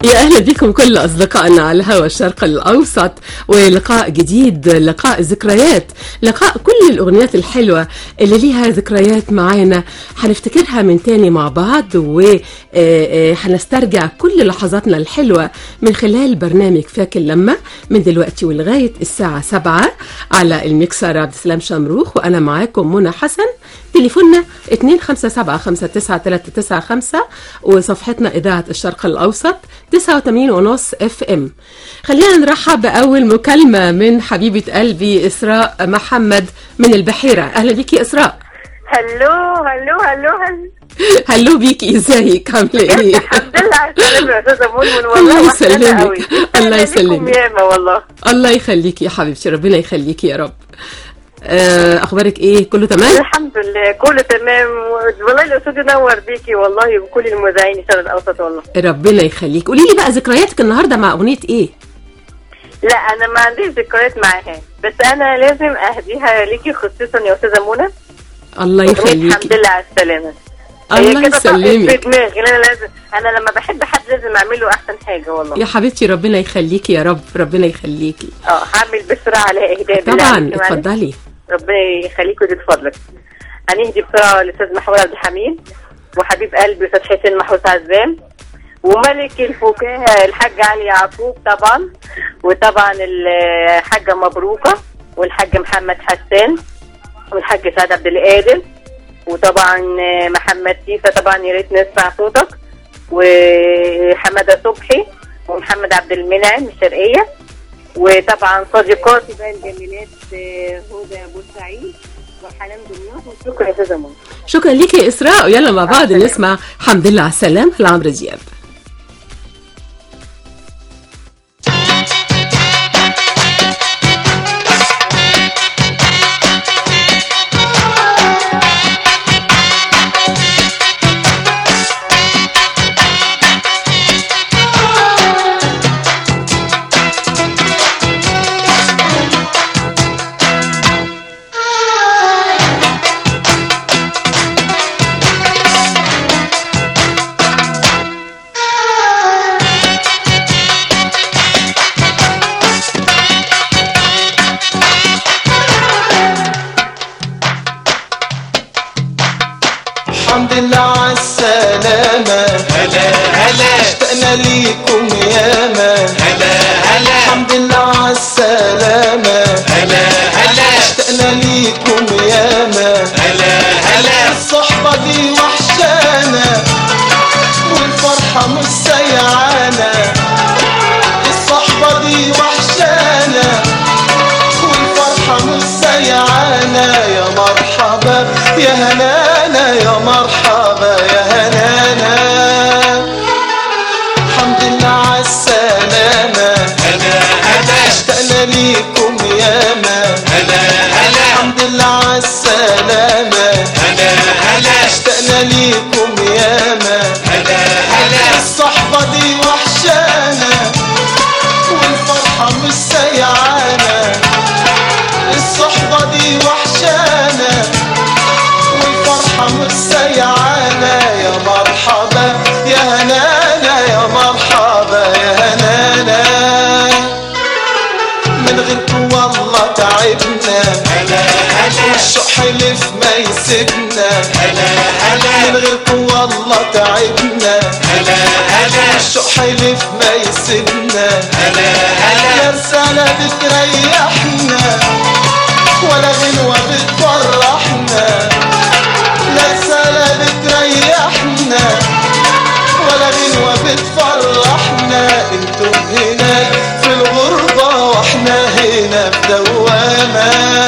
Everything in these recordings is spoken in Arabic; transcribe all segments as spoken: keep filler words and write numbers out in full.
يا أهلا بكم كل أصدقائنا على هوا الشرق الأوسط، ولقاء جديد، لقاء ذكريات، لقاء كل الأغنيات الحلوة اللي ليها ذكريات معانا هنفتكرها من تاني مع بعض، وهنسترجع كل لحظاتنا الحلوة من خلال برنامج فاكر لما من دلوقتي ولغاية الساعة سبعة على الميكسر عبد السلام شمروخ، وأنا معاكم منى حسن. تليفوننا اتنين خمسة سبعة خمسة تسعة تلاتة تسعة خمسة، وصفحتنا إذاعة الشرق الأوسط تسعة وتمانين ونص اف ام. خلينا نرحب بأول مكالمة من حبيبة قلبي إسراء محمد من البحيرة. أهلا بيكي إسراء. هلو هلو هلو هلو هلو بيكي، ازيك عاملة ايه؟ الحمد لله على السلامة يا أستاذة منى، والله الله يسلمك. الله يسلمك. ياما والله. الله يخليكي يا حبيبتي، ربنا يخليكي يا رب. اخبارك ايه؟ كله تمام؟ الحمد لله كله تمام، والله الاستوديو نور بيكي والله، وكل المذيعين الشرق الاوسط والله. ربنا يخليك. قولي لي بقى ذكرياتك النهارده مع اغنيه ايه؟ لا انا ما عنديش ذكريات معاها، بس انا لازم اهديها ليكي خصوصا يا استاذه منى. الله يخليكي. الحمد لله على السلامه. الله يسلمك. في دماغي انا لازم، انا لما بحب حد لازم اعمل له احسن حاجه والله. يا حبيبتي ربنا يخليكي يا رب، ربنا يخليكي. اه هعمل بسرعه على اهداء. طبعا اتفضلي. ربنا يخليك ودي فضلك. هنهدي بسرعه للاستاذ محمود عبد الحميد، وحبيب قلبي استاذ حسين محروس عزام، وملك الفكاهه الحاج علي يعقوب طبعا، وطبعا الحاجه مبروكه، والحاج محمد حسان، والحاج سعد عبد القادر، وطبعا محمد سيفا طبعا يا ريت نسمع صوتك، وحماده صبحي، ومحمد عبد المنعم من الشرقيه، وطبعا صديقاتي بقى الجميلات هدى بورسعيد وحنان دمياط. وشكرا يا استاذه منى. شكرا ليكي يا اسراء، ويلا مع بعض نسمع الحمد لله على السلامه لعمرو دياب. الحمد لله على السلامة، هلا هلا اشتقنا ليكم ياما، هلا هلا الحمد لله على السلامة، هلا هلا اشتقنا ليكم ياما، هلا هلا الصحبة دي وحشانا والفرحة مش سيعانا، الصحبة دي وحشانا والفرحة مش سيعانا، يا مرحبا يا هنانا، يا مرحبا يا هنانا. الحمد لله على السلامة، هلا هلا اشتقنا ليكم ياما، هلا هلا الحمد لله على السلامة، هلا هلا اشتقنا ليكم ياما، هلا هلا الصحبة دي وحشانا والفرحة مش سيعانا، الصحبة دي وحشانا والفرحة مش سيعانا، يا مرحبا يا هنانا، يا مرحبا يا هنانا. من غيركم والله تعبنا، هلا هلا والشوق حلف ما يسيبنا، هلا هلا من غيركم والله تعبنا، هلا هلا والشوق حلف ما يسيبنا، هلا هلا لا رسالة بتريحنا ولا غنوة بتفرحنا، لا رسالة بتريحنا ولا غنوة بتفرحنا، انتم هناك في الغربة واحنا هنا في دوامة.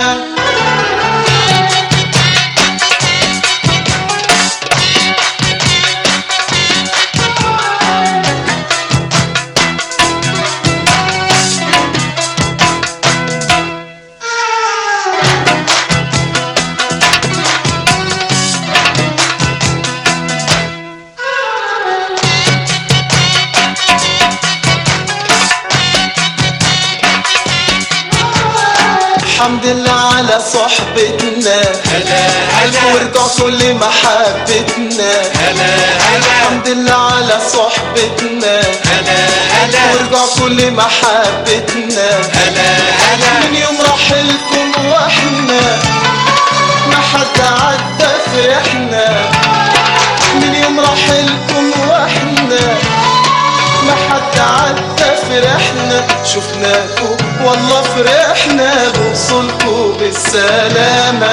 الحمد لله على صحبتنا، هلا هلا وارجع كل محبتنا، هلا الحمد لله على صحبتنا وارجع كل محبتنا من يوم رحلكم واحنا ما حد عدى فرحنا من يوم رحلكم واحنا ما حد عدى فرحنا شفناكم والله فرحنا بوصولكم بالسلامة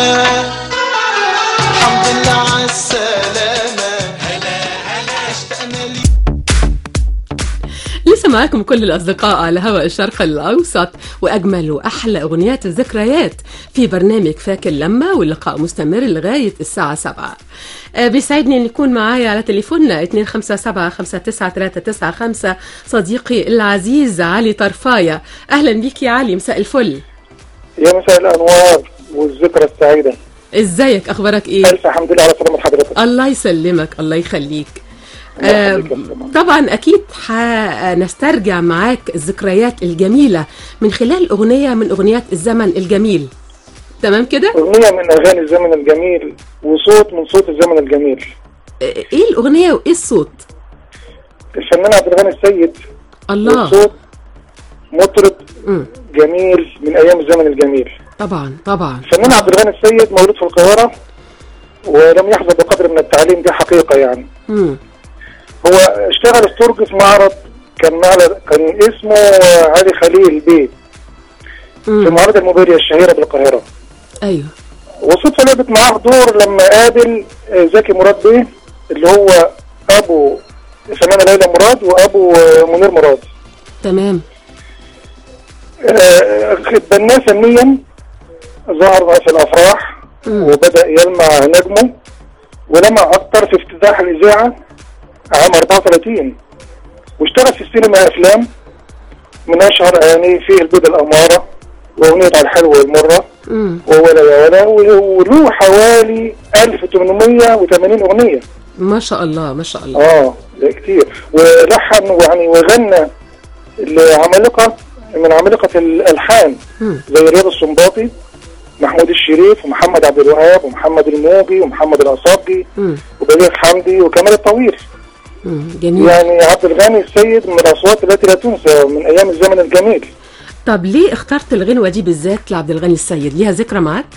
الحمد لله على السلامة هلا هلا اشتقنا لي. لسه معاكم كل الأصدقاء على هواء الشرق الأوسط وأجمل وأحلى أغنيات الذكريات في برنامج فاكر لما، واللقاء مستمر لغاية الساعة سبعة. أه بيسعدني أن يكون معايا على تليفوننا اثنين خمسة سبعة خمسة تسعة ثلاثة تسعة خمسة صديقي العزيز علي طرفاية. أهلا بيك يا علي، مساء الفل. يا مساء الأنوار والذكرى السعيدة. ازيك، أخبارك إيه؟ ألف الحمد لله على سلامة حضرتك. الله يسلمك، الله يخليك. آه طبعا أكيد هنسترجع معاك الذكريات الجميلة من خلال أغنية من أغنيات الزمن الجميل. تمام كده؟ أغنية من أغاني الزمن الجميل وصوت من صوت الزمن الجميل. إيه الأغنية وإيه الصوت؟ الفنان عبد الغني السيد. الله. والصوت مطرب م. جميل من أيام الزمن الجميل. طبعا طبعا. الفنان عبد الغني السيد مولود في القاهرة ولم يحظى بقدر من التعليم، دي حقيقة يعني. م. هو اشتغل استرج في معرض كان معرض كان اسمه علي خليل بيه في معرض الموبيليا الشهيرة بالقاهرة. ايوه. وصدفة لعبت معاه دور لما قابل زكي مراد بيه اللي هو ابو الفنانة ليلى مراد وابو منير مراد. تمام. اتبناه فنيا، ظهر في الافراح م. وبدأ يلمع نجمه ولمع اكتر في افتتاح الاذاعة عام أربعة وثلاثين، واشتغل في السينما افلام من اشهر اغانيه فيه البيضة الامارة واغنية على الحلوة والمرة وولا يا ولا، وله حوالي ألف وثمانمائة وثمانين اغنية. ما شاء الله ما شاء الله. اه ده كتير. ولحن ويعني وغنى لعمالقة من عمالقة الالحان زي رياض السنباطي، محمود الشريف ومحمد عبد الوهاب ومحمد الموجي ومحمد الأصابجي وبليغ حمدي وكمال الطويل. جميل. يعني عبد الغني السيد من الأصوات التي لا تنسى من أيام الزمن الجميل. طب ليه اخترت الغنوة دي بالذات لعبد الغني السيد؟ ليها ذكرى معاك؟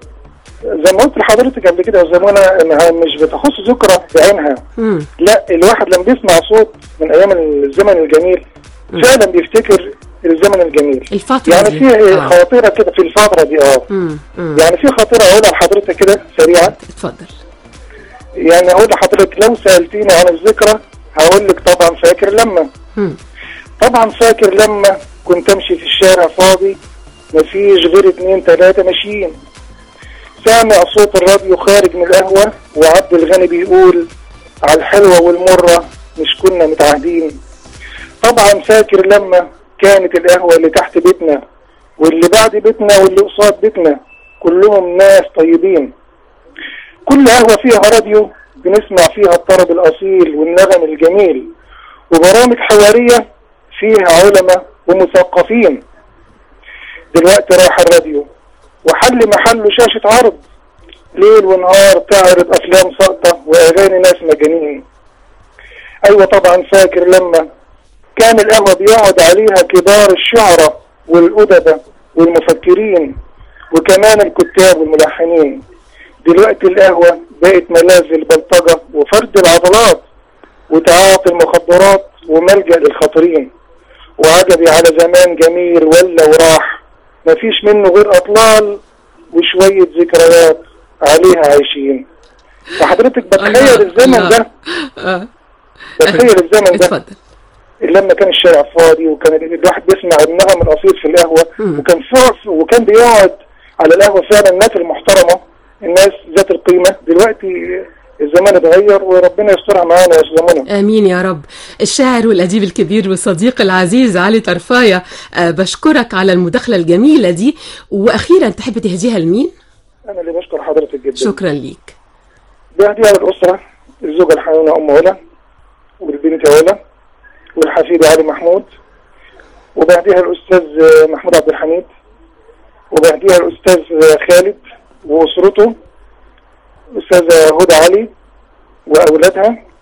زي ما قلت لحضرتك قبل كده يا زمانة انها مش بتخص ذكرى بعينها. مم. لا، الواحد لما بيسمع صوت من ايام الزمن الجميل مم. فعلا بيفتكر الزمن الجميل. الفترة يعني دي. في آه. خاطرة كده في الفترة دي. اه مم. مم. يعني في خاطرة اقولها لحضرتك كده سريعة. اتفضل. يعني اقول لحضرتك لو سألتيني عن الذكرى هقول لك طبعا فاكر لما. مم. طبعا فاكر لما كنت امشي في الشارع فاضي مفيش غير اتنين تلاتة ماشيين، سامع صوت الراديو خارج من القهوة وعبد الغني بيقول على الحلوة والمرة مش كنا متعهدين. طبعا فاكر لما كانت القهوة اللي تحت بيتنا واللي بعد بيتنا واللي قصاد بيتنا كلهم ناس طيبين. كل قهوة فيها راديو بنسمع فيها الطرب الأصيل والنغم الجميل، وبرامج حوارية فيها علماء ومثقفين. دلوقتي راح الراديو وحل محله شاشة عرض ليل ونهار تعرض أفلام ساقطة وأغاني ناس مجانين. أيوة طبعا فاكر لما كان القهوة بيقعد عليها كبار الشعراء والأدباء والمفكرين وكمان الكتاب والملحنين. دلوقتي القهوة بقت ملاذ البلطجة وفرد العضلات وتعاطي المخدرات وملجأ للخاطرين. وعجبي على زمان جميل ولا وراح مفيش منه غير أطلال وشوية ذكريات عليها عايشين. فحضرتك بتخيل الزمن ده بتخيل الزمن ده لما كان الشارع فاضي وكان الواحد بيسمع النغم الأصيل في القهوة وكان وكان بيقعد على القهوة فعلا الناس المحترمة الناس ذات القيمة. دلوقتي الزمان اتغير وربنا يسترها معانا يا زمانه. امين يا رب. الشاعر والاديب الكبير والصديق العزيز علي طرفاية، أه بشكرك على المداخله الجميله دي. واخيرا تحب تهديها لمين؟ انا اللي بشكر حضرتك جدا. شكرا ليك. بهديها للاسره، الزوجه الحنونه ام علا والبنت علا والحفيد علي محمود، وبهديها الاستاذ محمود عبد الحميد، وبهديها الاستاذ خالد واسرته، الاستاذه هدى علي واولادها،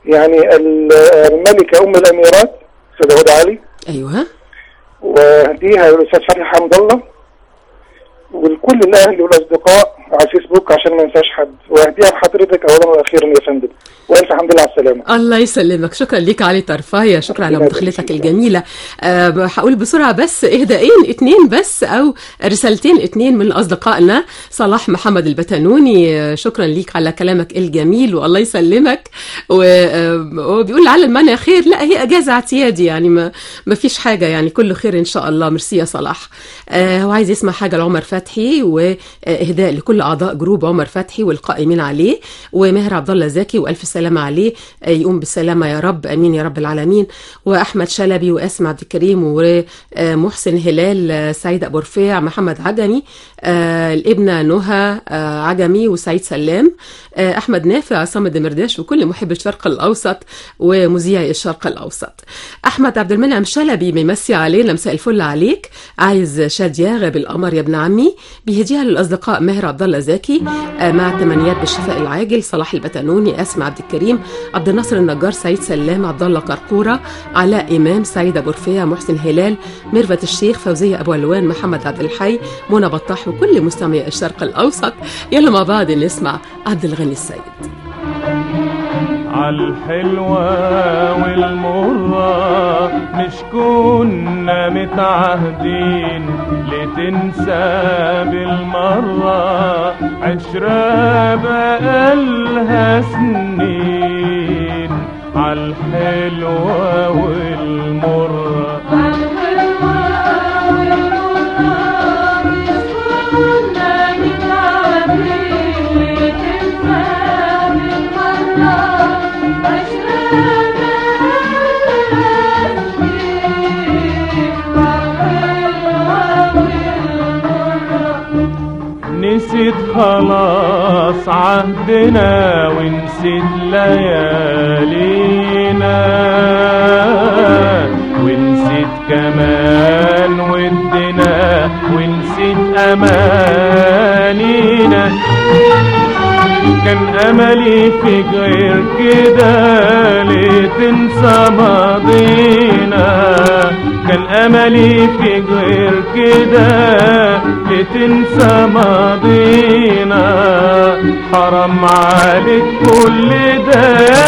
يعني الملكة أم الأميرات سيدة هدى علي. أيوه. وهديها للأستاذ فتحي حمد الله، ولكل الأهل والأصدقاء على الفيسبوك عشان ما ننساش حد، وهديها لحضرتك أولا وأخيرا يا فندم، والف الحمد لله على السلامه. الله يسلمك، شكرا ليك علي طرفايه، شكرا على مداخلتك الجميله. أه هقول بسرعه بس اهدائين اتنين بس او رسالتين اتنين من اصدقائنا. صلاح محمد البتنوني، شكرا ليك على كلامك الجميل والله يسلمك، وبيقول لعل المنع خير، لا هي اجازه اعتيادي يعني ما, ما فيش حاجه يعني كله خير ان شاء الله. ميرسي يا صلاح. أه هو عايز يسمع حاجه لعمر فتحي، واهداء لكل اعضاء جروب عمر فتحي والقائمين عليه، وماهر عبد الله زكي والف سلامة عليه، يقوم بالسلامة يا رب، أمين يا رب العالمين. وأحمد شلبي وأسمع عبد الكريم ومحسن هلال، سعيد أبو رفيع، محمد عجمي، الابنة نهى عجمي وسعيد سلام، أحمد نافع، عصام الدمرداش، وكل محب الشرق الأوسط ومذيعي الشرق الأوسط. أحمد عبد المنعم شلبي بيمسي علينا، مساء الفل عليك، عايز شادية غاب القمر يا ابن عمي، بيهديها للأصدقاء ماهر عبد الله زكي مع تمنيات بالشفاء العاجل، صلاح البتنوني، أسمع عبد الكريم، عبد الناصر النجار، سعيد سلام، عبد الله قرقوره، علاء امام، سعيد ابو رفيع، محسن هلال، ميرفت الشيخ، فوزيه ابو علوان، محمد عبد الحي، منى بطاح، وكل مستمعي الشرق الاوسط. يلا مع بعض نسمع عبد الغني السيد. عالحلوة والمرة مش كنا متعهدين لتنسى بالمرة، عشرة بقالها سنين، عالحلوة والمرة عالحلوة والمرة مش كنا متعهدين لتنسى بالمرة، نسيت خلاص عهدنا ونسيت ليالينا، ونسيت كمان ودنا ونسيت أمانينا، كان أملي في غير كده لتنسى ماضينا، كان أملي في غير كده لتنسى ماضينا، حرام عليك كل ده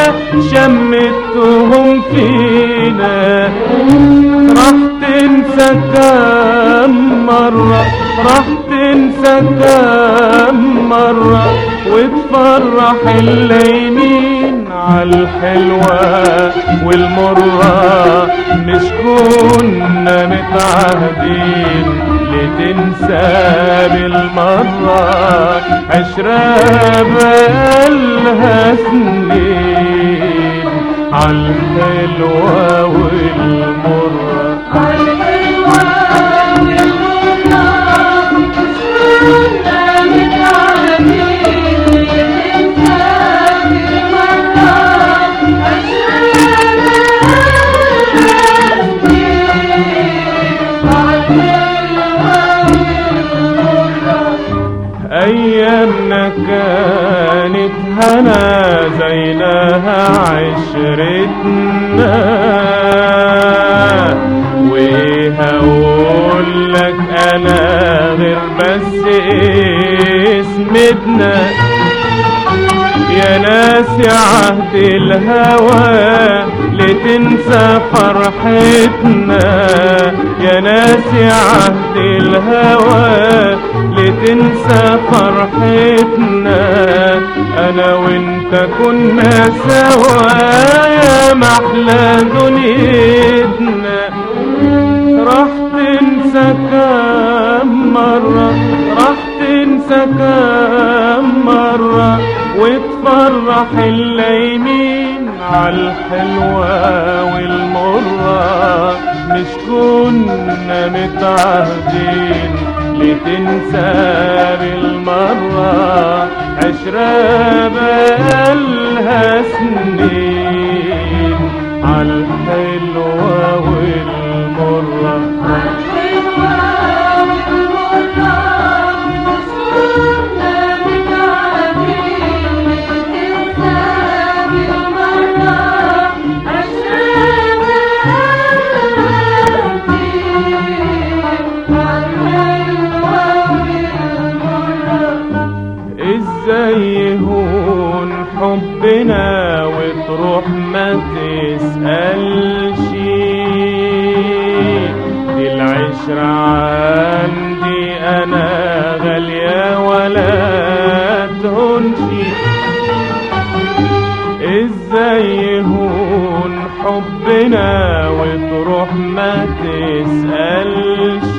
شمتهم فينا، راح تنسى كم مرة، راح تنسى كم مرة، وتفرح الليمين عالحلوة والمرة، مش كنا متعهدين لتنسى بالمرة، عشرة بقالها سنين، عالحلوة والمرة، عالحلوة والمرة مش كنا متعهدين لتنسى بالمرة، عشرة بقالها سنين، أيامنا كانت هنا زيناها عشرتنا، وهقولك أنا غير بس اسمتنا، يا ناس يا عهد الهوى لتنسى فرحتنا، يا ناس يا عهد الهوى لتنسى فرحتنا، أنا وإنت كنا سوا يا محلى دنيتنا، راح تنسى كم مرة، راح تنسى كم مرة، وتفرح الليمين عالحلوة والمرة، مش كنا متعهدين لتنسى بالمرة، عشرة بقالها سنين، عالحلوة والمرة، عالحلوة والمرة مش كنا متعهدين لتنسى بالمرة، ما تسألش، دي العشرة عندي أنا غالية ولا تهونش. ازاي يهون حبنا وتروح ما تسألش،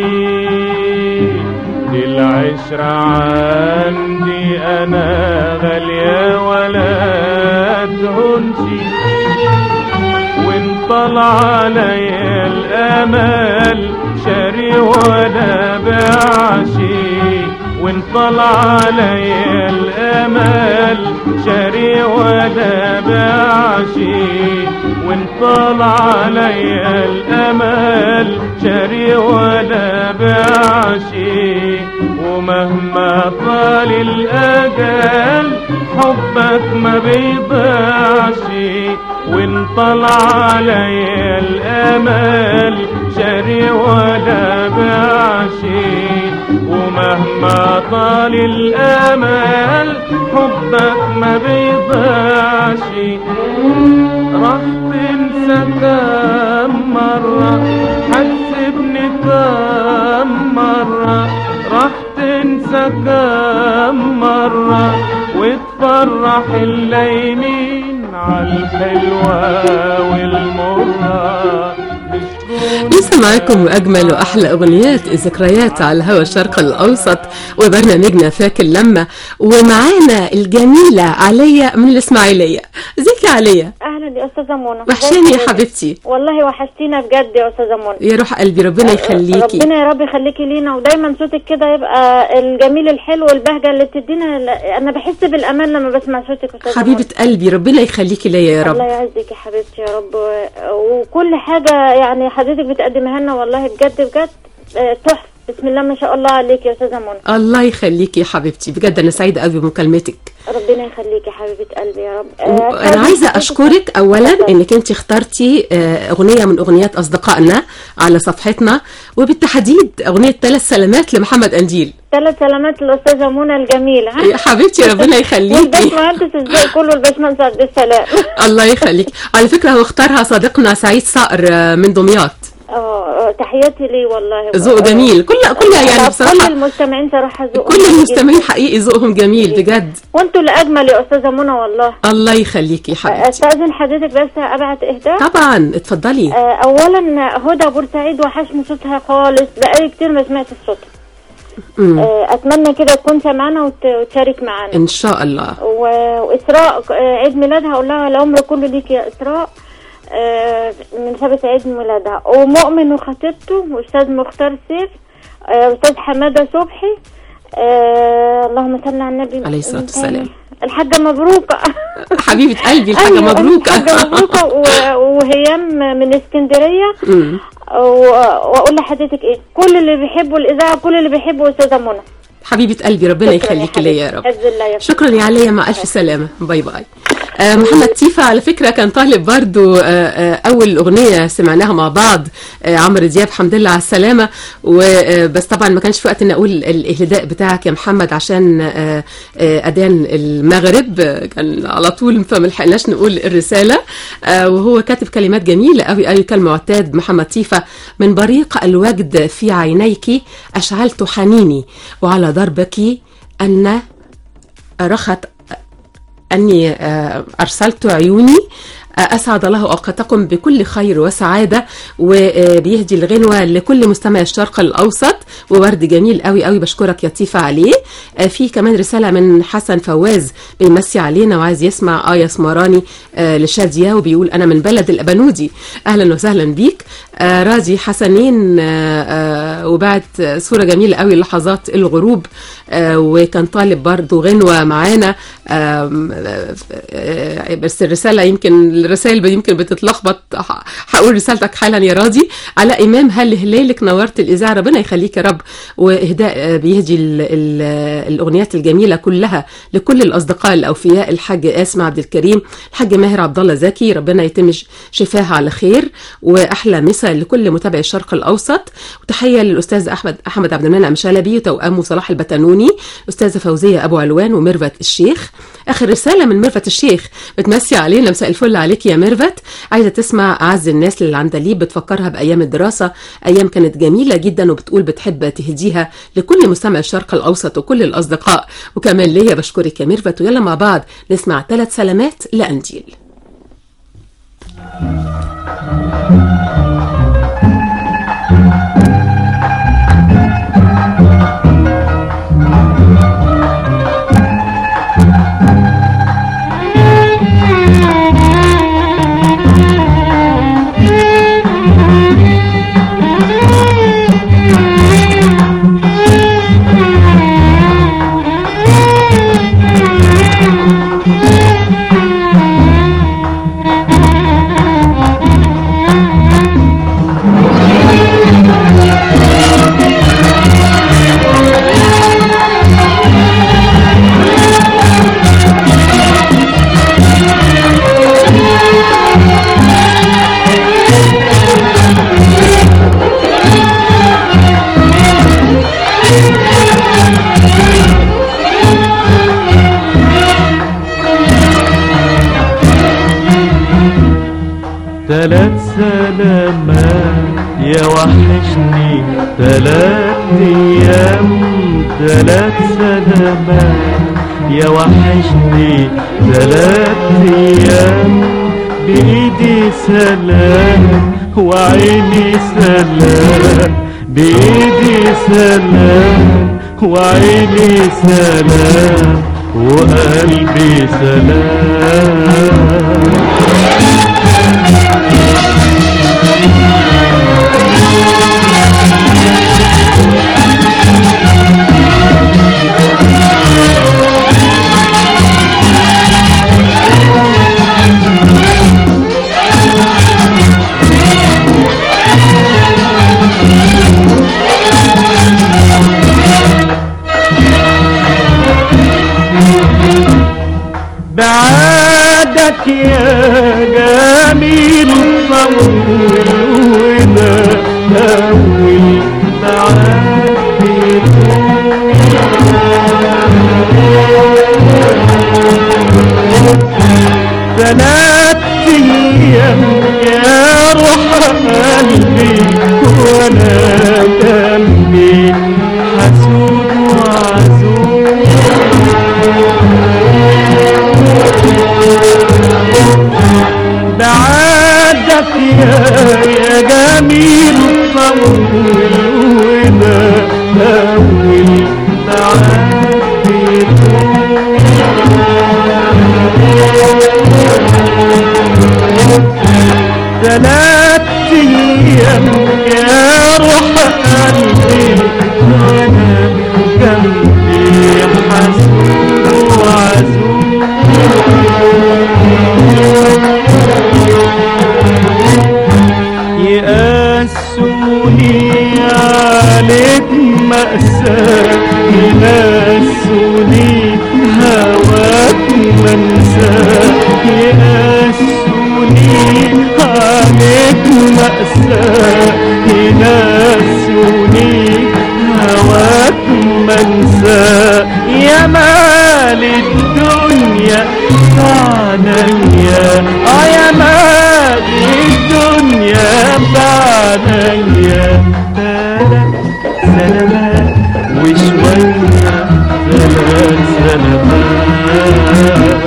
دي العشرة عندي أنا غالية ولا تهونش. وان طلع عليا الأمل شاري ولا بعشي، وان طلع عليا الأمل شاري ولا بعشي، وان طلع عليا الأمل شاري ولا بعشي. ومهما طال الأجل حبك ما بيضيعش، وان طلع عليا الأمل شاري ولا بعشي. ومهما طال الأمل حبك ما بيضيعش. راح تنسى كم مرة حسبني كم مرة، راح تنسى كم مرة وتفرح الليمين عالحلوة والمرة. لسه معاكم أجمل وأحلى أغنيات الذكريات على هوا الشرق الأوسط وبرنامجنا فاكر لما، ومعانا الجميلة عليا من الإسماعيلية. ازيك يا عليا؟ اهلا يا استاذه منى. وحشاني يا حبيبتي. والله وحشتينا بجد يا استاذه منى. يا روح قلبي ربنا يخليكي. ربنا يا رب يخليكي لينا، ودايما صوتك كده يبقى الجميل الحلو والبهجه اللي بتدينا. انا بحس بالامان لما بسمع صوتك يا استاذه حبيبه قلبي، ربنا يخليكي ليا يا رب. الله يعزك يا حبيبتي يا رب. وكل حاجه يعني حضرتك بتقدمها لنا والله بجد بجد تحفه. بسم الله ما شاء الله عليك يا استاذه منى. الله يخليكي يا حبيبتي، بجد انا سعيده قوي بمكالمتك. ربنا يخليكي يا حبيبه قلبي يا رب. انا عايزه اشكرك اولا انك انت اخترتي اغنيه من اغنيات اصدقائنا على صفحتنا، وبالتحديد اغنيه ثلاث سلامات لمحمد قنديل. ثلاث سلامات للاستاذه منى الجميله. يا حبيبتي ربنا يخليكي. والباشمهندس ازاي كله الباشمهندس عبد السلام. الله يخليكي. على فكره هو اختارها صديقنا سعيد صقر من دمياط. اه تحياتي ليه والله. ذوق جميل. كل كل يعني بصراحه كل المستمعين صراحه ذوقهم كل المستمعين حقيقي ذوقهم جميل بجد. وانتوا اللي اجمل يا استاذه منى والله. الله يخليكي يا حبيبتي. استاذن حضرتك بس ابعت اهداء. طبعا اتفضلي. اولا هدى بورسعيد وحشني صوتها خالص، بقالي كتير ما سمعت صوتها. اتمنى كده تكون سامعانا وتشارك معانا ان شاء الله. واسراء عيد ميلادها اقول لها العمر كله ليك يا اسراء من سبت عيد ميلادها. ومؤمن وخطيبته واستاذ مختار سيف واستاذ حماده صبحي. اللهم صل على النبي عليه الصلاه والسلام. الحاجه مبروكه حبيبه قلبي الحاجه مبروكه. الحاجه مبروكه وهيام من اسكندريه. واقول لحضرتك ايه، كل اللي بيحبوا الاذاعه كل اللي بيحبوا استاذه منى. حبيبه قلبي ربنا يخليكي ليا يا رب. شكرا يا عليا، مع الف سلامه. باي باي. آه محمد تيفا على فكرة كان طالب برضو آه آه أول أغنية سمعناها مع بعض آه عمرو دياب الحمد لله على السلامة. وبس طبعا ما كانش في وقت إن أقول الإهداء بتاعك يا محمد عشان آه آه أذان المغرب آه كان على طول فملحقناش نقول الرسالة. آه وهو كاتب كلمات جميلة أوي أوي كالمعتاد. محمد تيفا: من بريق الوجد في عينيك أشعلت حنيني، وعلى ضربك أن رخت أني أرسلت عيوني، أسعد الله أوقاتكم بكل خير وسعادة. وبيهدي الغنوة لكل مستمع الشرق الأوسط، وورد جميل قوي قوي بشكرك يا طيفة عليه. في كمان رسالة من حسن فواز بيمسي علينا وعايز يسمع آية سمراني لشادية، وبيقول أنا من بلد الأبنودي. أهلا وسهلا بيك. راضي حسنين وبعت صورة جميلة قوي لحظات الغروب، وكان طالب برضو غنوة معانا. بس الرسالة يمكن الرسائل يمكن بتتلخبط، هقول رسالتك حالا يا راضي. علاء إمام: هل هلالك نورت الإذاعة، ربنا يخليك يا رب. وإهداء بيهدي ال ال الأغنيات الجميلة كلها لكل الأصدقاء الأوفياء: الحاج آسم عبد الكريم، الحاج ماهر عبد الله زكي، ربنا يتم شفاها على خير. وأحلى مساء لكل متابعي الشرق الأوسط. وتحية للأستاذ أحمد أحمد عبد المنعم شلبي وتوأمه صلاح البتنوني، أستاذة فوزية أبو علوان وميرفت الشيخ. آخر رسالة من ميرفت الشيخ بتمسي علينا: مساء الفل عليك عليك يا ميرفت. عايزة تسمع أعز الناس للعندليب، بتفكرها بأيام الدراسة، أيام كانت جميلة جدا، وبتقول بتحب تهديها لكل مستمع الشرق الأوسط وكل الأصدقاء، وكمان ليا بشكرك يا ميرفت. ويلا مع بعض نسمع ثلاث سلامات لأنديل. تلات سلامات يا وحشني تلات ايام، تلات سلامات يا وحشني تلات ايام، بايدي سلام وعيني سلام، بايدي سلام وعيني سلام وقلبي سلام. بعدك يا جميل طول وده أول بعد ثلاث أيام يا روح قلبي وأنا دمي حسود وعزوز، بعدك يا يا جميل طول وده أول بعد ثلاث أيام يا روح قلبي وأنا جنبي حسود وعزوز، يقاسوني عليك مأساة، يقاسوني هواك منساة، يقاسوني عليك مأساة، يقاسوني هواك منساة، يا مال الدنيا بعديا، اه يا مال الدنيا بعديا، ثلاث سلامات وشوية ثلاث سلامات.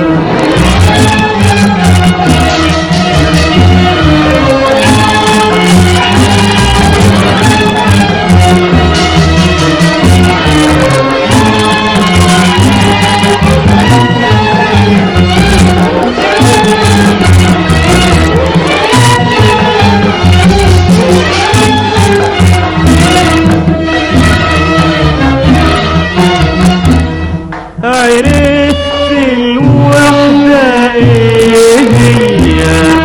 عرفت الوحدة ايه هي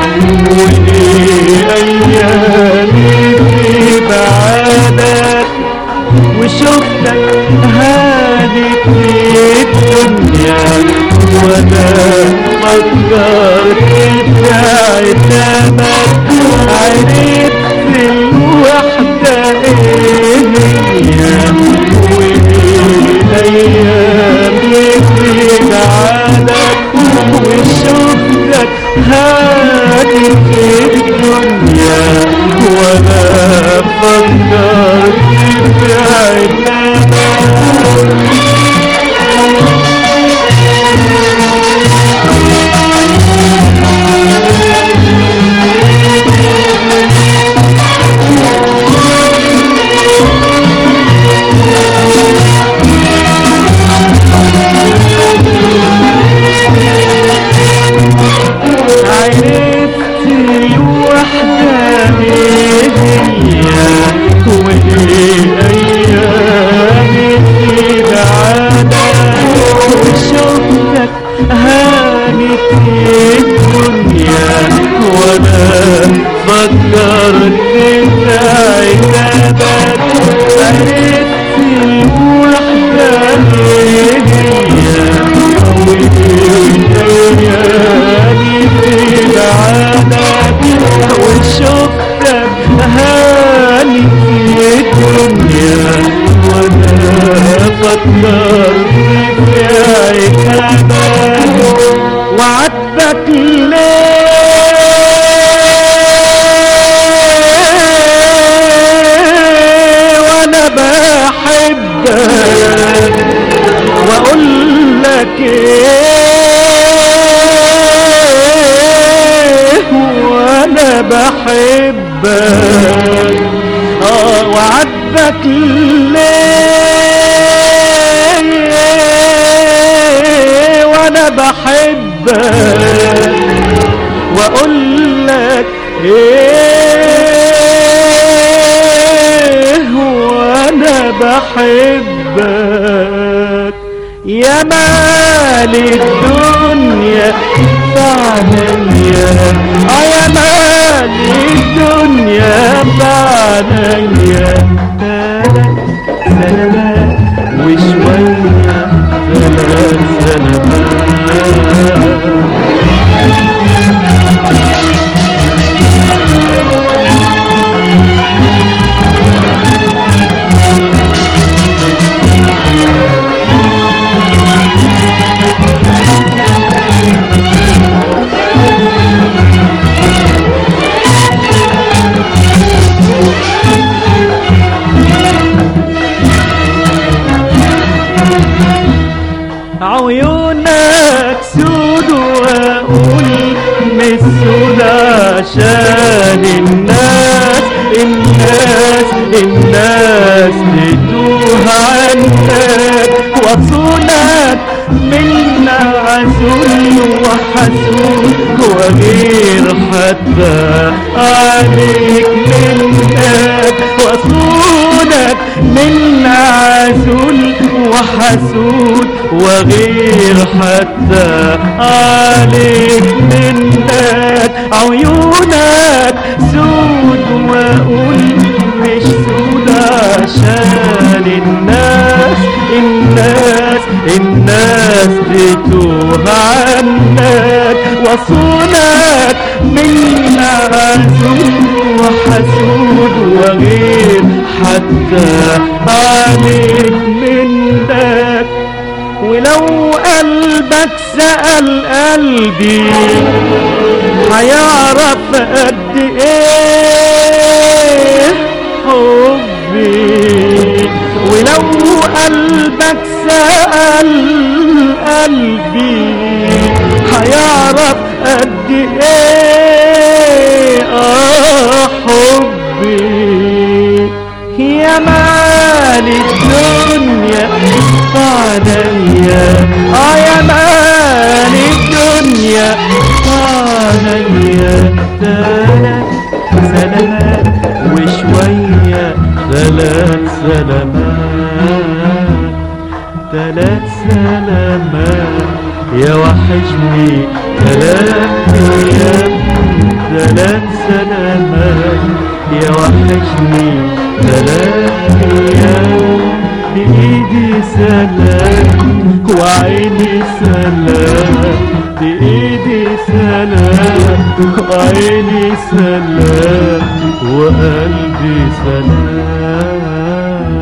وايه ايامي في بعدك، وشفتك هادي في الدنيا وانا فكرت في عتابك. عرفت الوحدة ايه هي وايه ايامي في بعدك، وشفتك هادي فكرني في بحبك يا مال الدنيا بعديا اه يا مال الدنيا بعديا ثلاث سلامات وشوية ثلاث سلامات عيونك سود واقول مسود عشان الناس الناس الناس تتوه عنك وصولك من عسول وحسود وغير حتى عليك منك وصولك من عسول وحسود وغير حتى عليك منك عيونك سود واقول مش سود عشان الناس الناس الناس تتوه عنك وصولك من عسول وحسود وغير حتى عليك منك ولو قلبك سأل قلبي هيعرف قد ايه حبي ولو قلبك سأل قلبي هيعرف قد ايه اه حبي يا مال الدنيا عليا اه يا مال الدنيا عليا ثلاث سلامات وشوية ثلاث سلامات ثلاث سلامات يا وحشني ثلاث ايام ثلاث سلامات يا وحشني ثلاث ايام بإيدي سلام وعيني سلام بإيدي سلام وعيني سلام وقلبي سلام.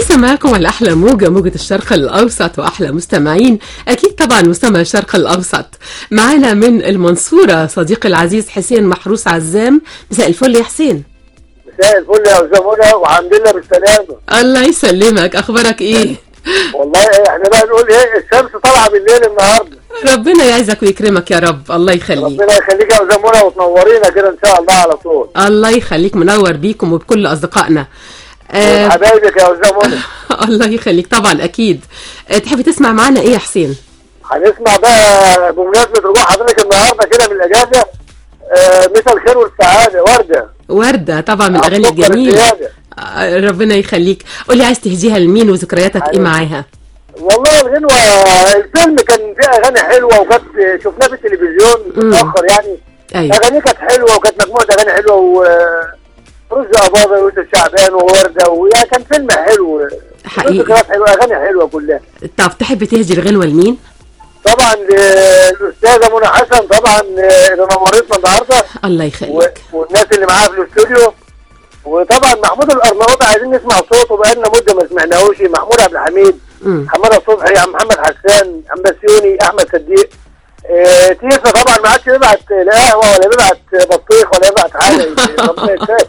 لسه معاكم على أحلى موجة، موجة الشرق الأوسط وأحلى مستمعين، أكيد طبعا مستمع الشرق الأوسط. معانا من المنصورة صديقي العزيز حسين محروس عزام. مساء الفل يا حسين. مساء الفل يا أستاذ منى، والحمد لله بالسلامة. الله يسلمك، أخبارك إيه؟ والله احنا بقى نقول ايه، الشمس طالعة بالليل النهارده. ربنا يعزك ويكرمك يا رب. الله يخليك. ربنا يخليك يا أستاذ منى وتنورينا كده إن شاء الله على طول. الله يخليك، منور بيكم وبكل أصدقائنا. آه حبايبك يا أستاذ منى. الله يخليك طبعا أكيد. أه تحب تسمع معانا إيه يا حسين؟ هنسمع بقى بمناسبة رجوع حضرتك النهارده كده من الأجازة آه مساء الخير والسعادة، وردة. وردة طبعا من الأغاني الجميلة. آه ربنا يخليك. قولي عايز تهديها لمين وذكرياتك إيه معاها؟ والله الغنوة الفيلم كان فيه أغاني حلوة، وكانت شفناه في التلفزيون متأخر يعني. أيوة. أغاني كانت حلوة، وكانت مجموعة أغاني حلوة، و رز أباظة ويوسف شعبان ووردة، ويعني كان فيلم حلو حقيقي. ذكريات حلوة، أغاني حلوة كلها. طب تحب تهدي الغنوة لمين؟ طبعا للأستاذة منى حسن طبعا اللي نورتنا النهارده. الله يخليك. و... والناس اللي معاها في الاستوديو، وطبعا محمود الأرناؤوطي عايزين نسمع صوته، بقالنا مدة ما سمعناهوش. محمود عبد الحميد، حماده صبحي، عم محمد حسان، عم بسيوني، احمد صديق. اه تيفا طبعا ما عادش يبعت لا قهوه ولا بيبعت بطيخ ولا يبعت حاجه. ربنا يسهل.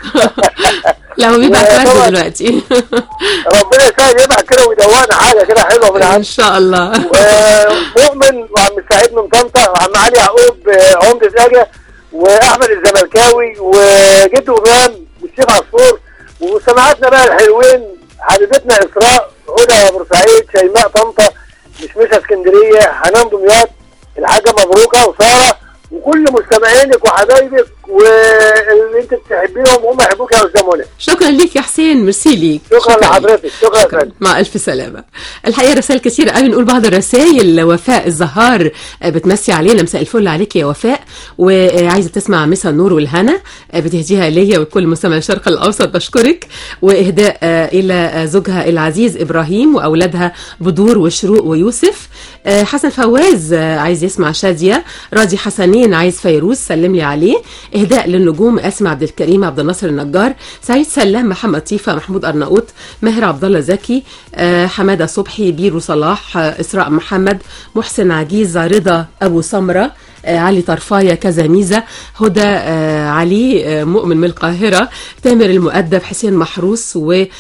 لا هو بيبعت ورد دلوقتي. ربنا يسهل يبعت كده ويدوقنا حاجه كده حلوه من عنده ان شاء الله. ومؤمن وعم سعيد من طنطا، وعم علي يعقوب عمده زاجه، واحمد الزملكاوي، وجد امام، والشيخ عصفور، وسماعاتنا بقى الحلوين حبيبتنا اسراء، هدى بورسعيد، شيماء طنطا، مشمشة اسكندريه، حنان دمياط، الحاجه مبروكه، وساره، وكل مستمعينك وحبايبك واللي انت بتحبيهم وهم يحبوك يا استاذ منى. شكرا ليك يا حسين، ميرسي ليك. شكرا, شكرا لحضرتك. شكرا, شكرا. مع الف سلامه. الحقيقه رسائل كتير قوي، نقول بعض الرسائل. وفاء الزهار بتمسي علينا، مساء الفل عليك يا وفاء، وعايزه تسمع مسا النور والهنا، بتهديها ليا وكل مستمع الشرق الاوسط، بشكرك. واهداء الى زوجها العزيز ابراهيم واولادها بدور وشروق ويوسف. حسن فواز عايز يسمع شاديه، راضي حسنين عايز فيروز سلم لي عليه. اهداء للنجوم اسماء عبد الكريم، عبد الناصر النجار، سعيد سلام، محمد طيفه، محمود ارناؤوط، ماهر عبد الله زكي، آه حماده صبحي، بيرو صلاح، آه اسراء محمد، محسن عجيز، رضا ابو سمره، آه علي طرفايه، كذا ميزه، هدى آه علي، آه مؤمن من القاهره، تامر المؤدب، حسين محروس،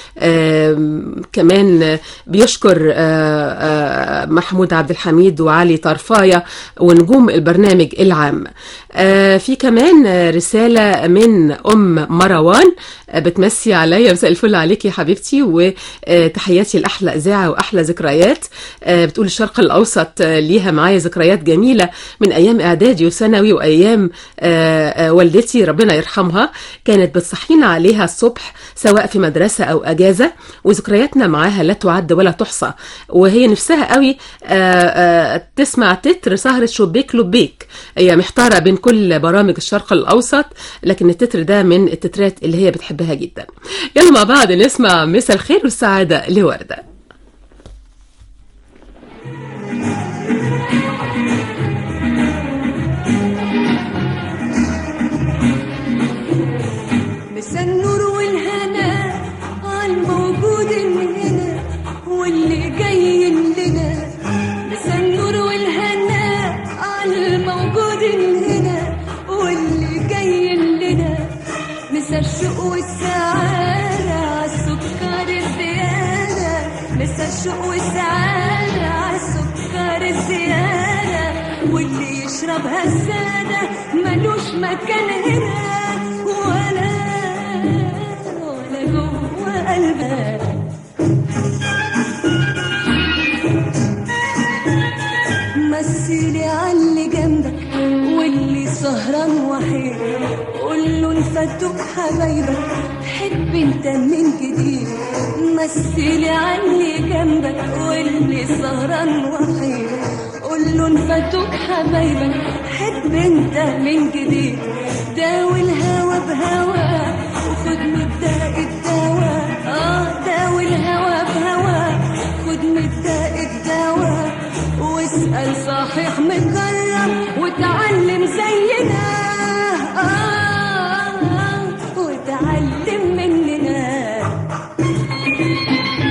وكمان آه بيشكر آه آه محمود عبد الحميد وعلي طرفايه ونجوم البرنامج العام. آه في كمان آه رسالة من أم مروان آه بتمسي عليا، مساء الفل عليك يا حبيبتي، وتحياتي لأحلى إذاعة وأحلى ذكريات. آه بتقول الشرق الأوسط آه ليها معايا ذكريات جميلة من أيام إعدادي وثانوي، وأيام آه آه والدتي ربنا يرحمها كانت بتصحينا عليها الصبح سواء في مدرسة أو أجازة، وذكرياتنا معاها لا تعد ولا تحصى. وهي نفسها قوي آه آه تسمع تتر سهرة شبيك لبيك، هي محتارة بين كل برامج الشرق الأوسط، لكن التتر ده من التترات اللي هي بتحبها جدا. يلا مع بعض نسمع مساء الخير والسعادة لوردة. مساء النور والهنا عالموجود هنا واللي جاي لنا، مساء النور والهنا عالموجود هنا واللي جاي لنا، مساء الشوق والسعادة عالسكر الزيادة، مساء الشوق والسعادة عالسكر الزيادة، واللي يشربها السادة ملوش مكان هنا ولا ولا جوه قلبها. مثلي عاللي جنبك واللي سهران وحيد، قوله انفتوك حبايبك حب انت من جديد. مثلي عاللي جنبك واللي سهران وحيد، قوله انفتوك حبايبك حب انت من جديد. داوي الهوى بهوى وخد من الداء الدواء، اه داوي الهوى بهوى خد من الداء الدواء، واسأل صحيح مجرب وتعلم زينا، آه آه وتعلم مننا.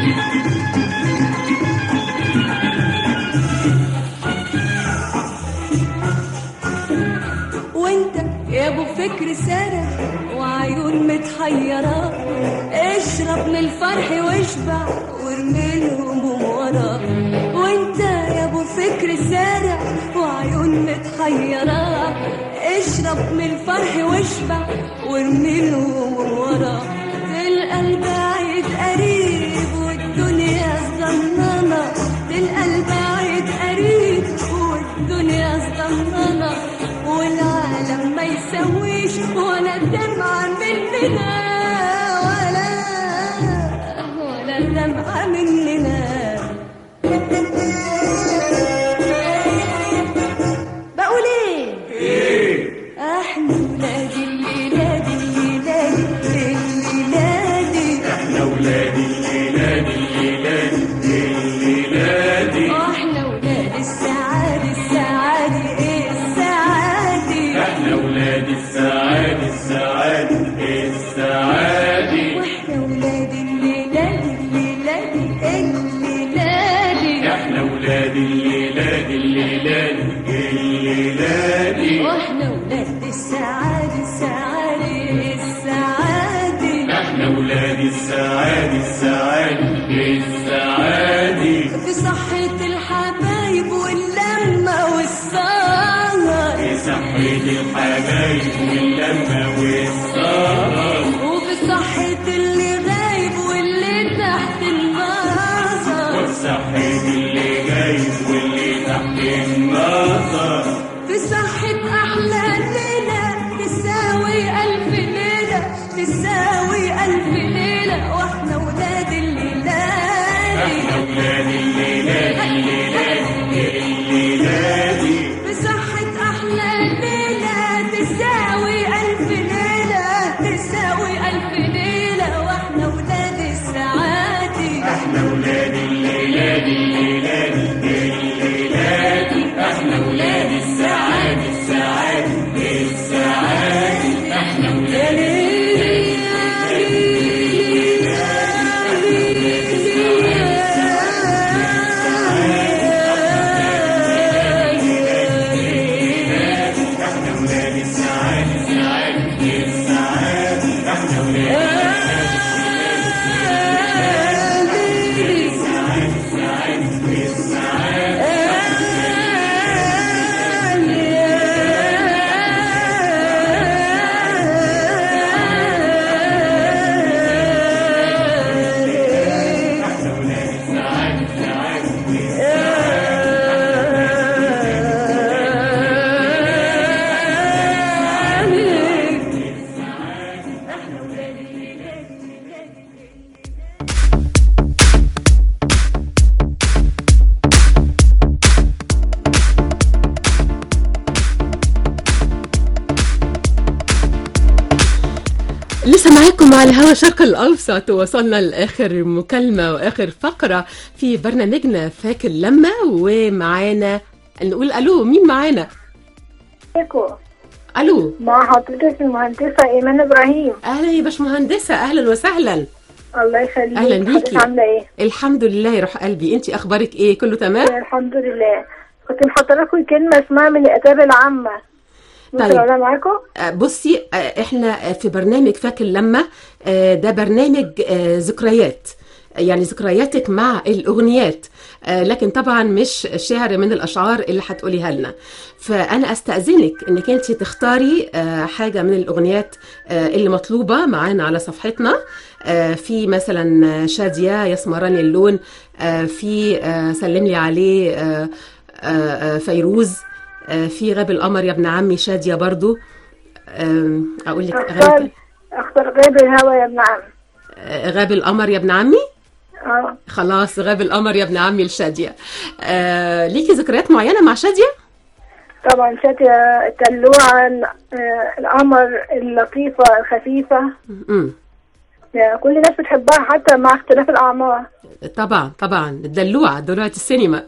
الفرح واشبع وارمي الهموم ورا. وانت يا ابو فكر سارع وعيون متحيرة، اشرب من الفرح واشبع وارمي الهموم ورا. تلقى البعيد قريب والدنيا صغننة، تلقى البعيد قريب والدنيا صغننة، والعالم ما يسويش ولا دمعة مننا، ولا ولا دمعة مننا. بقول ايه؟ ايه؟ احنا ولاد الليلة دي الليلة دي الليلة دي، احنا ولاد الليلة دي الليلة دي الليلة دي، احنا ولاد السعادة السعادة ايه السعادة، احنا ولاد السعادة السعادة السعادة، واحنا ولاد الليلة دي الليلة دي الليلة دي، احنا ولاد الليلة دي الليلة دي الليلة دي، واحنا ولاد السعادة السعادة السعادة، احنا ولاد السعادة السعادة السعادة، في صحة الحبايب واللمة والسهر، في صحة الحبايب واللمة والسهر، وفي صحة اللي غايب واللي تحت النظر، وفي صحة اللي جايب واللي تحت النظر، في صحة أحلى ليلة تساوي ألف ليلة تساوي ألف ليلة، وإحنا ولاد الليلة احنا ولاد الليلة دي الليلة دي الليلة دي، في صحة أحلى ليلة تساوي ألف ليلة تساوي ألف ليلة، وإحنا ولاد السعادة، احنا ولاد الليلة دي الليلة دي الليلة دي، احنا ولاد السعادة السعادة السعادة، احنا ولاد لسه معاكم على الهوا الشرق الأوسط، وصلنا لآخر مكالمة وآخر فقرة في برنامجنا فاكر لما، ومعانا نقول ألو، مين معانا؟ ألو، مع حضرتك المهندسة إيمان إبراهيم. أهلا يا باشمهندسة، أهلا وسهلا. الله يخليك. أهلا بيكي. حضرتك عاملة إيه؟ الحمد لله يا روح قلبي، أنتي أخبارك إيه؟ كله تمام؟ الحمد لله. كنت محضرة لكم كلمة اسمها من الآداب العامة. طيب معاكم؟ بصي، احنا في برنامج فاكر لما، ده برنامج ذكريات، يعني ذكرياتك مع الأغنيات، لكن طبعا مش شعر من الأشعار اللي هتقوليها لنا. فأنا أستأذنك إنك أنت تختاري حاجة من الأغنيات اللي مطلوبة معانا على صفحتنا. في مثلا شادية يسمراني اللون، في سلم لي عليه فيروز، في غاب القمر يا ابن عمي شادية برضو. أقول لك أختار أختار غاب الهوى يا ابن عمي. غاب القمر يا ابن عمي. اه خلاص، غاب القمر يا ابن عمي لشادية. آه، ليكي ذكريات معينة مع شادية؟ طبعا شادية الدلوعة، القمر، اللطيفة الخفيفة. امم يعني كل الناس بتحبها حتى مع اختلاف الأعمار. طبعا طبعا، الدلوعة دلوعة السينما.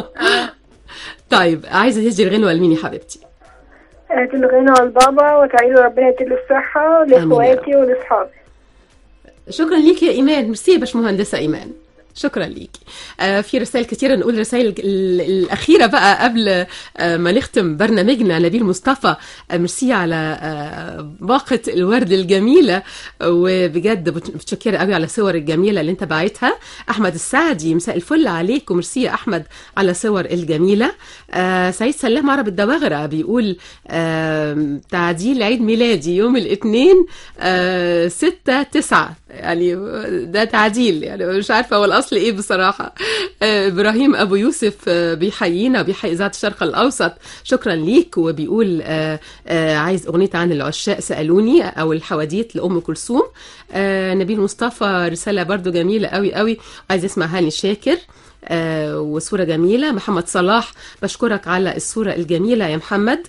طيب، عايزة تهدي الغنوة لمين يا حبيبتي؟ هاتي الغنوة لبابا وتعيلوا ربنا يديله الصحة، لاخواتي ولاصحابي. شكرا ليك يا إيمان. ميرسي يا باشمهندسة إيمان. شكرا ليكي. آه في رسائل كتيرة، نقول رسائل ال- الأخيرة بقى قبل آه ما نختم برنامجنا. نبيل مصطفى، آه ميرسي على آه باقة الورد الجميلة، وبجد متشكرة قوي على الصور الجميلة اللي انت باعتها. أحمد السعدي، مساء الفل عليك، وميرسي يا أحمد على الصور الجميلة. آه سعيد سلام عرب الدواغرة بيقول آه تعديل عيد ميلادي يوم الاثنين آه ستة تسعة، يعني ده تعديل، يعني مش عارفة هو الأصل إيه بصراحة. آه إبراهيم أبو يوسف آه بيحيينا وبيحيي إذاعة الشرق الأوسط، شكرا ليك. وبيقول آه آه عايز أغنية عن العشاق سألوني أو الحواديت لأم كلثوم. آه نبيل مصطفى رسالة برضو جميلة قوي قوي، عايز يسمع هاني شاكر. آه وصورة جميلة. محمد صلاح، بشكرك على الصورة الجميلة يا محمد.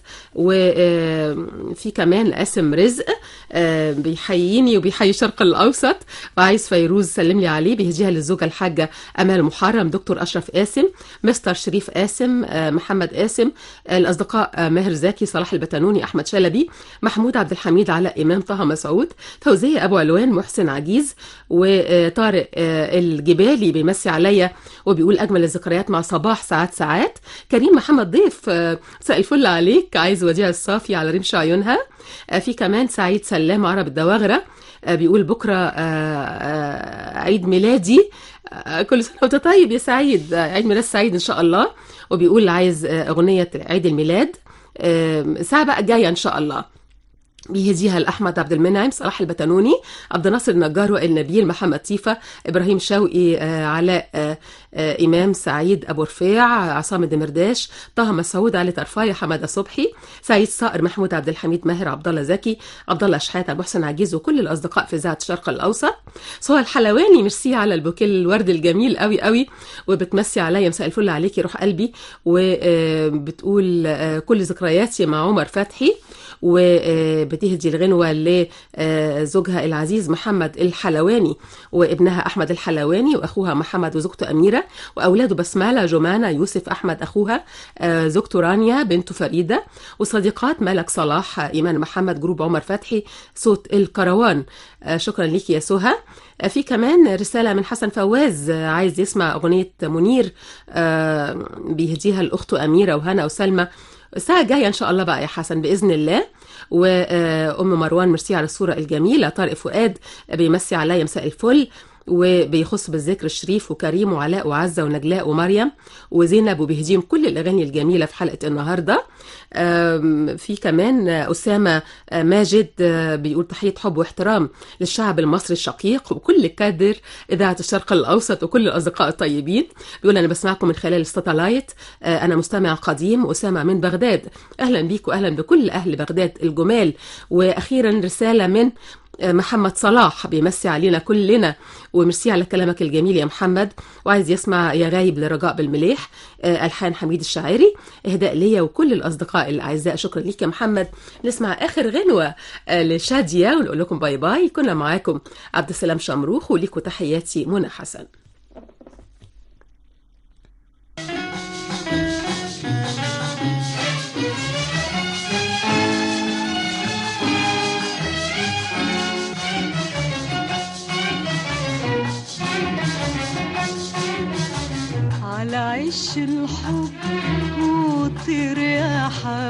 وفي كمان قاسم رزق آه بيحييني وبيحيي الشرق الأوسط، وعايز فيروز سلم لي عليه، بيهديها للزوجة الحاجة أمال محرم، دكتور أشرف قاسم، مستر شريف قاسم، آه محمد قاسم، آه الأصدقاء آه ماهر زكي، صلاح البتنوني، أحمد شلبي، محمود عبد الحميد، علاء إمام، طه مسعود، فوزية أبو علوان، محسن عجيز، وطارق آه الجبالي بيمسي عليا وبيقول أجمل الذكريات مع صباح ساعات ساعات. كريم محمد ضيف، مساء الفل عليك، عايز وديع الصافي على رمش عيونها. في كمان سعيد سلام عرب الدواغرة بيقول بكرة عيد ميلادي، كل سنة وانت طيب يا سعيد، عيد ميلاد سعيد إن شاء الله. وبيقول عايز أغنية عيد الميلاد الساعة بقى جاية إن شاء الله، بيهديها لأحمد عبد المنعم، صلاح البتنوني، عبد الناصر النجار، وائل نبيل، محمد طيفة، إبراهيم شوقي، آه، علاء آه، آه، إمام، سعيد أبو رفيع، عصام الدمرداش، طه مسعود، علي طرفاية، حمادة صبحي، سعيد صائر، محمود عبد الحميد، ماهر عبد الله زكي، عبد الله شحاتة، محسن عجيز، وكل الأصدقاء في إذاعة الشرق الأوسط. سهى الحلواني، ميرسي على البوكيه الورد الجميل قوي قوي، وبتمسي عليا، مساء الفل عليكي روح قلبي، وبتقول كل ذكرياتي مع عمر فتحي، وبتهدي الغنوة لزوجها العزيز محمد الحلواني وابنها أحمد الحلواني وأخوها محمد وزوجته أميرة وأولاده بسمالة، جمانة، يوسف، أحمد أخوها، زوجته رانيا، بنته فريدة، وصديقات ملك صلاح، إيمان محمد، جروب عمر فتحي، صوت الكروان. شكرا ليك يا سهى. في كمان رسالة من حسن فواز، عايز يسمع أغنية منير، بيهديها لأخته أميرة وهنا وسلمى. الساعة جاية إن شاء الله بقى يا حسن بإذن الله. وأم مروان، ميرسي على الصورة الجميلة. طارق فؤاد بيمسي عليا، مساء الفل، وبيخص بالذكر الشريف وكريم وعلاء وعزة ونجلاء ومريم وزينب، وبيهديهم كل الأغاني الجميلة في حلقة النهاردة. في كمان أسامة ماجد بيقول تحية حب واحترام للشعب المصري الشقيق وكل كادر إذاعة الشرق الأوسط وكل الأصدقاء الطيبين. بيقول أنا بسمعكم من خلال الستلايت، أنا مستمع قديم. أسامة من بغداد، أهلا بيك وأهلا بكل أهل بغداد الجمال. وأخيرا رسالة من محمد صلاح بيمسي علينا كلنا، وميرسي على كلامك الجميل يا محمد، وعايز يسمع يا غايب لرجاء بالمليح، ألحان حميد الشاعري، إهداء ليا وكل الأصدقاء الأعزاء. شكرا ليك يا محمد. نسمع آخر غنوة لشادية ونقول لكم باي باي. كنا معاكم عبد السلام شمروخ، وليكم تحياتي منى حسن. على عش الحب وطير يا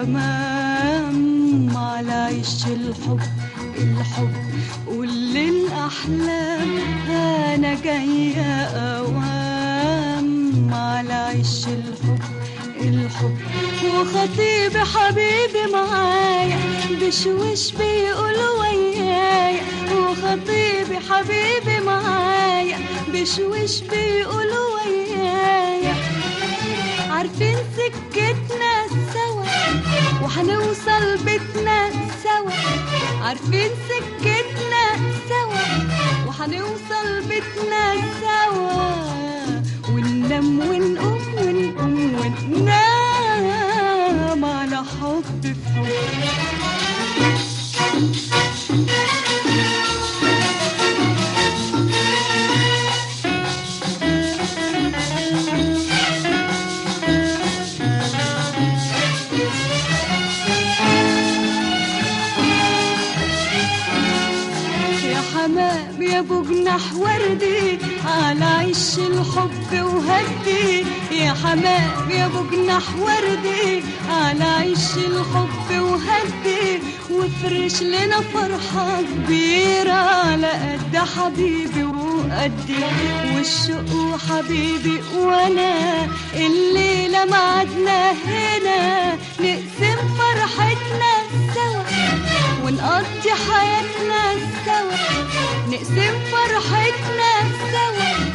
حمام، على عش الحب الحب قول الأحلام أنا جاية أوام. على عش الحب الحب وخطيبي حبيبي معايا بشوش بيقول ويايا، وخطيبي حبيبي معايا بشوش بيقول ويايا. عارفين سكتنا سوا وحنوصل بيتنا سوا، عارفين سكتنا سوا وحنوصل بيتنا سوا. وننام ونقوم ونقوم وننام على حب في يا ابو جناح وردي على على عش الحب وهدي يا حمام يا ابو جناح وردي، على عش الحب وهدي وافرش لنا فرحة كبيرة على قد حبيبي وقدي والشوق حبيبي وانا الليلة معدنا هنا نقسم فرحتنا سوا ونقضي حياتنا سوا، نقسم فرحتنا سوا